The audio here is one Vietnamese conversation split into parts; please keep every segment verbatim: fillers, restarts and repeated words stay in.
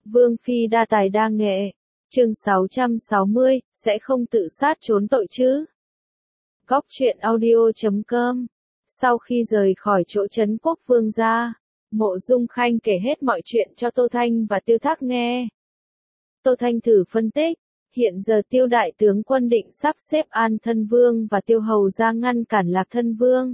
Vương phi đa tài đa nghệ. Chương sáu trăm sáu mươi, sẽ không tự sát trốn tội chứ? Góc truyện audio chấm com. Sau khi rời khỏi chỗ trấn quốc vương gia, Mộ Dung Khanh kể hết mọi chuyện cho Tô Thanh và Tiêu Thác nghe. Tô Thanh thử phân tích, hiện giờ Tiêu đại tướng quân định sắp xếp An Thân Vương và Tiêu Hầu ra ngăn cản Lạc Thân Vương.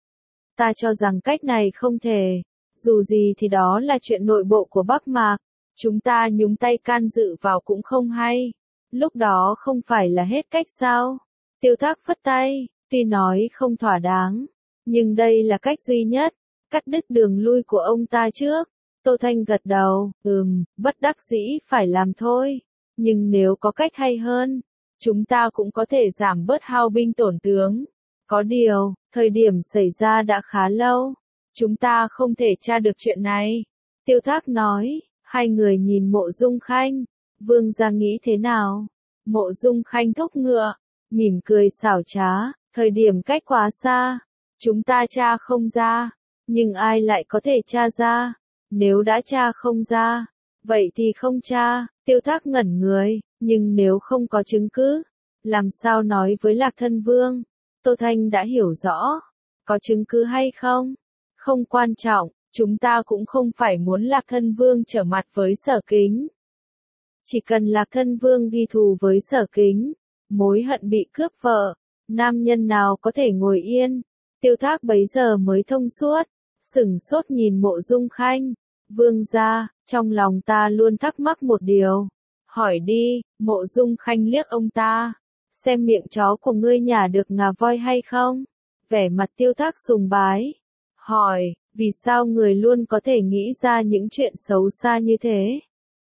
Ta cho rằng cách này không thể, dù gì thì đó là chuyện nội bộ của Bắc Mạc, chúng ta nhúng tay can dự vào cũng không hay. Lúc đó không phải là hết cách sao? Tiêu Thác phất tay, tuy nói không thỏa đáng, nhưng đây là cách duy nhất, cắt đứt đường lui của ông ta trước. Tô Thanh gật đầu, ừm, bất đắc dĩ phải làm thôi, nhưng nếu có cách hay hơn, chúng ta cũng có thể giảm bớt hao binh tổn tướng. Có điều, thời điểm xảy ra đã khá lâu, chúng ta không thể tra được chuyện này. Tiêu Thác nói, hai người nhìn Mộ Dung Khanh, vương gia nghĩ thế nào? Mộ Dung Khanh thúc ngựa, mỉm cười xảo trá, thời điểm cách quá xa, chúng ta tra không ra, nhưng ai lại có thể tra ra? Nếu đã tra không ra, vậy thì không tra. Tiêu Thác ngẩn người, nhưng nếu không có chứng cứ, làm sao nói với Lạc Thân Vương? Tô Thanh đã hiểu rõ, có chứng cứ hay không? Không quan trọng, chúng ta cũng không phải muốn Lạc Thân Vương trở mặt với Sở Kính. Chỉ cần Lạc Thân Vương ghi thù với Sở Kính, mối hận bị cướp vợ, nam nhân nào có thể ngồi yên? Tiêu Thác bấy giờ mới thông suốt, sửng sốt nhìn Mộ Dung Khanh. Vương gia, trong lòng ta luôn thắc mắc một điều. Hỏi đi. Mộ Dung Khanh liếc ông ta, xem miệng chó của ngươi nhả được ngà voi hay không? Vẻ mặt Tiêu Thác sùng bái. Hỏi, vì sao người luôn có thể nghĩ ra những chuyện xấu xa như thế?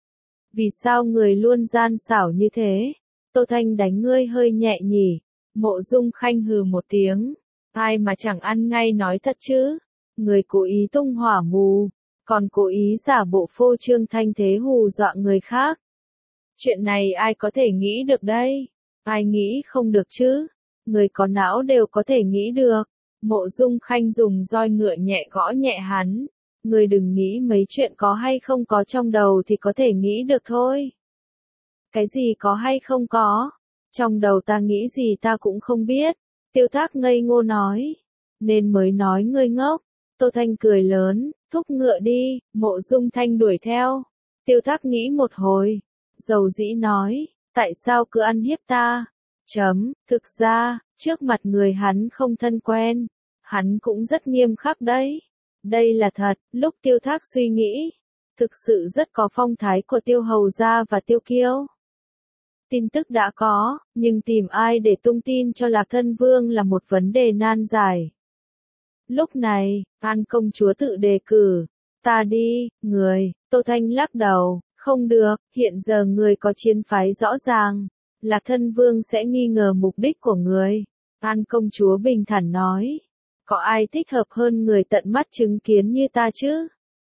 Vì sao người luôn gian xảo như thế? Tô Thanh đánh ngươi hơi nhẹ nhỉ? Mộ Dung Khanh hừ một tiếng. Ai mà chẳng ăn ngay nói thật chứ? Người cố ý tung hỏa mù, còn cố ý giả bộ phô trương thanh thế hù dọa người khác. Chuyện này ai có thể nghĩ được đây? Ai nghĩ không được chứ? Người có não đều có thể nghĩ được. Mộ Dung Khanh dùng roi ngựa nhẹ gõ nhẹ hắn. Người đừng nghĩ mấy chuyện có hay không có trong đầu thì có thể nghĩ được thôi. Cái gì có hay không có? Trong đầu ta nghĩ gì ta cũng không biết. Tiêu Thác ngây ngô nói. Nên mới nói ngươi ngốc. Tô Thanh cười lớn, thúc ngựa đi. Mộ Dung Thanh đuổi theo. Tiêu Thác nghĩ một hồi, dầu dĩ nói, tại sao cứ ăn hiếp ta? Chấm, thực ra, trước mặt người hắn không thân quen, hắn cũng rất nghiêm khắc đấy. Đây là thật. Lúc Tiêu Thác suy nghĩ, thực sự rất có phong thái của Tiêu Hầu gia và Tiêu Kiêu. Tin tức đã có, nhưng tìm ai để tung tin cho Lạc Thân Vương là một vấn đề nan giải. Lúc này, An công chúa tự đề cử. Ta đi, người. Tô Thanh lắc đầu, không được, hiện giờ người có chiến phái rõ ràng. Lạc Thân Vương sẽ nghi ngờ mục đích của người. An công chúa bình thản nói. Có ai thích hợp hơn người tận mắt chứng kiến như ta chứ?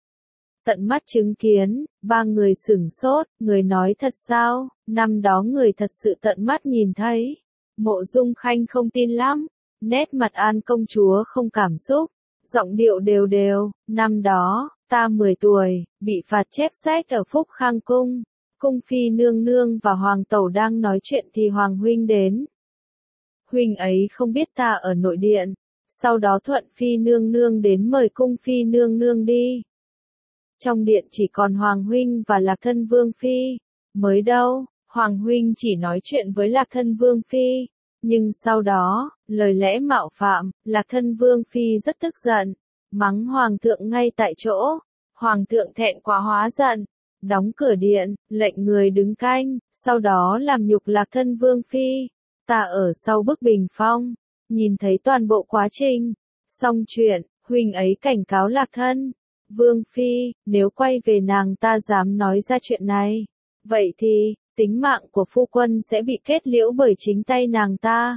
Tận mắt chứng kiến, ba người sửng sốt, người nói thật sao? Năm đó người thật sự tận mắt nhìn thấy. Mộ Dung Khanh không tin lắm. Nét mặt An công chúa không cảm xúc, giọng điệu đều đều. Năm đó, ta mười tuổi, bị phạt chép sách ở Phúc Khang Cung. Cung phi nương nương và hoàng tẩu đang nói chuyện thì hoàng huynh đến. Huynh ấy không biết ta ở nội điện. Sau đó thuận phi nương nương đến mời cung phi nương nương đi. Trong điện chỉ còn hoàng huynh và Lạc Thân Vương phi. Mới đâu, hoàng huynh chỉ nói chuyện với Lạc Thân Vương phi. Nhưng sau đó, lời lẽ mạo phạm, Lạc Thân Vương phi rất tức giận, mắng hoàng thượng ngay tại chỗ. Hoàng thượng thẹn quá hóa giận, đóng cửa điện, lệnh người đứng canh, sau đó làm nhục Lạc Thân Vương phi. Ta ở sau bức bình phong, nhìn thấy toàn bộ quá trình. Xong chuyện, huynh ấy cảnh cáo Lạc Thân Vương phi, nếu quay về nàng ta dám nói ra chuyện này, vậy thì tính mạng của phu quân sẽ bị kết liễu bởi chính tay nàng ta.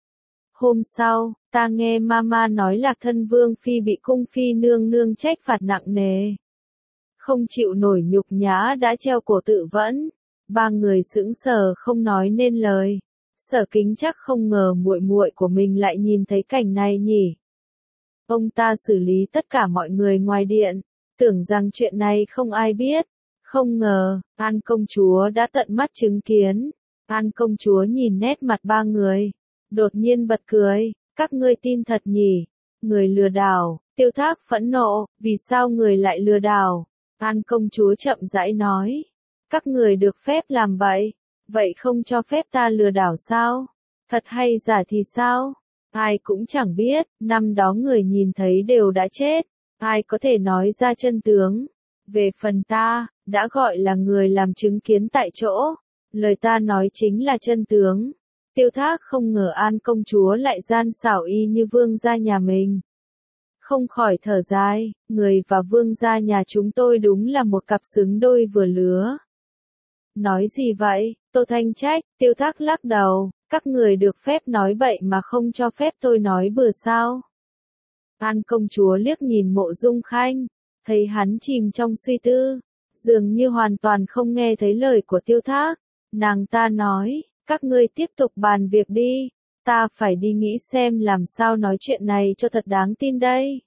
Hôm sau, ta nghe mama nói Lạc Thân Vương phi bị cung phi nương nương trách phạt nặng nề. Không chịu nổi nhục nhã đã treo cổ tự vẫn. Ba người sững sờ không nói nên lời. Sở Kính chắc không ngờ muội muội của mình lại nhìn thấy cảnh này nhỉ. Ông ta xử lý tất cả mọi người ngoài điện, tưởng rằng chuyện này không ai biết. Không ngờ, An công chúa đã tận mắt chứng kiến. An công chúa nhìn nét mặt ba người, đột nhiên bật cười, các ngươi tin thật nhỉ? Người lừa đảo. Tiêu Thác phẫn nộ, vì sao người lại lừa đảo? An công chúa chậm rãi nói, các người được phép làm vậy, vậy không cho phép ta lừa đảo sao? Thật hay giả thì sao? Ai cũng chẳng biết, năm đó người nhìn thấy đều đã chết, ai có thể nói ra chân tướng? Về phần ta, đã gọi là người làm chứng kiến tại chỗ, lời ta nói chính là chân tướng. Tiêu Thác không ngờ An công chúa lại gian xảo y như vương gia nhà mình. Không khỏi thở dài, người và vương gia nhà chúng tôi đúng là một cặp xứng đôi vừa lứa. Nói gì vậy? Tô Thanh trách. Tiêu Thác lắc đầu, các người được phép nói bậy mà không cho phép tôi nói bừa sao? An công chúa liếc nhìn Mộ Dung Khanh, thấy hắn chìm trong suy tư, dường như hoàn toàn không nghe thấy lời của Tiêu Thác. Nàng ta nói, các ngươi tiếp tục bàn việc đi, ta phải đi nghĩ xem làm sao nói chuyện này cho thật đáng tin đây.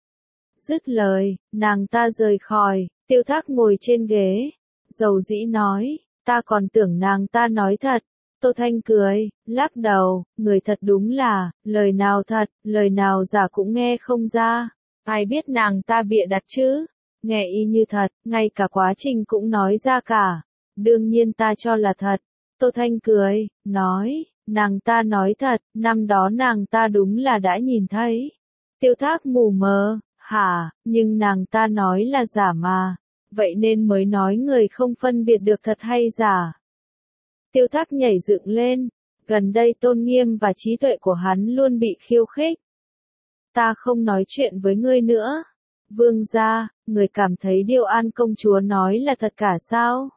Dứt lời, nàng ta rời khỏi, Tiêu Thác ngồi trên ghế, dầu dĩ nói, ta còn tưởng nàng ta nói thật. Tô Thanh cười, lắc đầu, người thật đúng là, lời nào thật, lời nào giả cũng nghe không ra. Ai biết nàng ta bịa đặt chứ, nghe y như thật, ngay cả quá trình cũng nói ra cả. Đương nhiên ta cho là thật. Tô Thanh cười, nói, nàng ta nói thật, năm đó nàng ta đúng là đã nhìn thấy. Tiêu Thác mù mờ, hả, nhưng nàng ta nói là giả mà, vậy nên mới nói người không phân biệt được thật hay giả. Tiêu Thác nhảy dựng lên, gần đây tôn nghiêm và trí tuệ của hắn luôn bị khiêu khích. Ta không nói chuyện với ngươi nữa. Vương gia, người cảm thấy điều An công chúa nói là thật cả sao?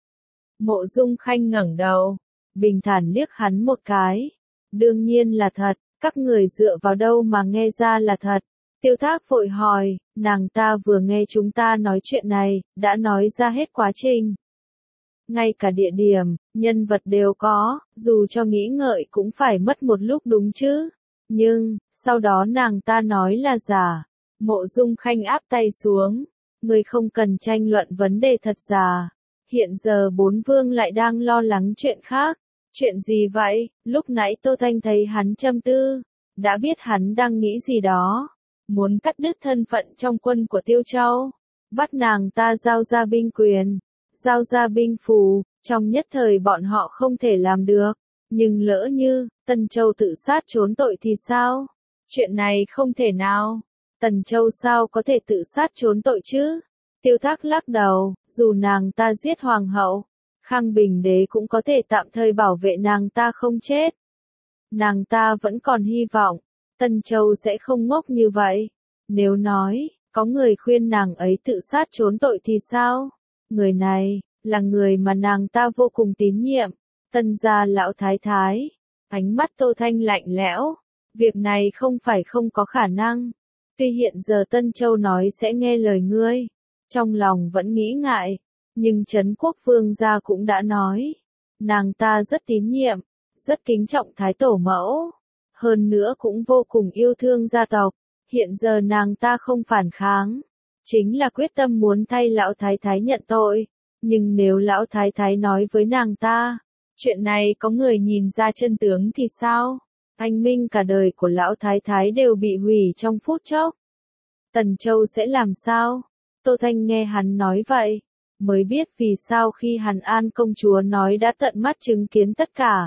Mộ Dung Khanh ngẩng đầu, bình thản liếc hắn một cái. Đương nhiên là thật, các người dựa vào đâu mà nghe ra là thật? Tiêu Thác vội hỏi, nàng ta vừa nghe chúng ta nói chuyện này, đã nói ra hết quá trình. Ngay cả địa điểm, nhân vật đều có, dù cho nghĩ ngợi cũng phải mất một lúc đúng chứ. Nhưng, sau đó nàng ta nói là giả. Mộ Dung Khanh áp tay xuống. Người không cần tranh luận vấn đề thật giả. Hiện giờ bốn vương lại đang lo lắng chuyện khác. Chuyện gì vậy? Lúc nãy Tô Thanh thấy hắn châm tư. Đã biết hắn đang nghĩ gì đó. Muốn cắt đứt thân phận trong quân của Tiêu Châu. Bắt nàng ta giao ra binh quyền. Giao ra binh phù. Trong nhất thời bọn họ không thể làm được. Nhưng lỡ như, Tần Châu tự sát trốn tội thì sao? Chuyện này không thể nào. Tần Châu sao có thể tự sát trốn tội chứ? Tiêu Thác lắc đầu, dù nàng ta giết hoàng hậu, Khang Bình Đế cũng có thể tạm thời bảo vệ nàng ta không chết. Nàng ta vẫn còn hy vọng, Tần Châu sẽ không ngốc như vậy. Nếu nói, có người khuyên nàng ấy tự sát trốn tội thì sao? Người này, là người mà nàng ta vô cùng tín nhiệm. Tần gia lão thái thái. Ánh mắt Tô Thanh lạnh lẽo. Việc này không phải không có khả năng. Tuy hiện giờ Tân Châu nói sẽ nghe lời ngươi. Trong lòng vẫn nghĩ ngại. Nhưng Trấn Quốc Vương gia cũng đã nói. Nàng ta rất tín nhiệm. Rất kính trọng thái tổ mẫu. Hơn nữa cũng vô cùng yêu thương gia tộc. Hiện giờ nàng ta không phản kháng. Chính là quyết tâm muốn thay lão thái thái nhận tội. Nhưng nếu lão thái thái nói với nàng ta, chuyện này có người nhìn ra chân tướng thì sao? Anh minh cả đời của lão thái thái đều bị hủy trong phút chốc. Tần Châu sẽ làm sao? Tô Thanh nghe hắn nói vậy, mới biết vì sao khi Hàn An công chúa nói đã tận mắt chứng kiến tất cả.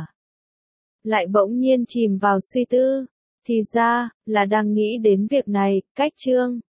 Lại bỗng nhiên chìm vào suy tư, thì ra, là đang nghĩ đến việc này, cách chương.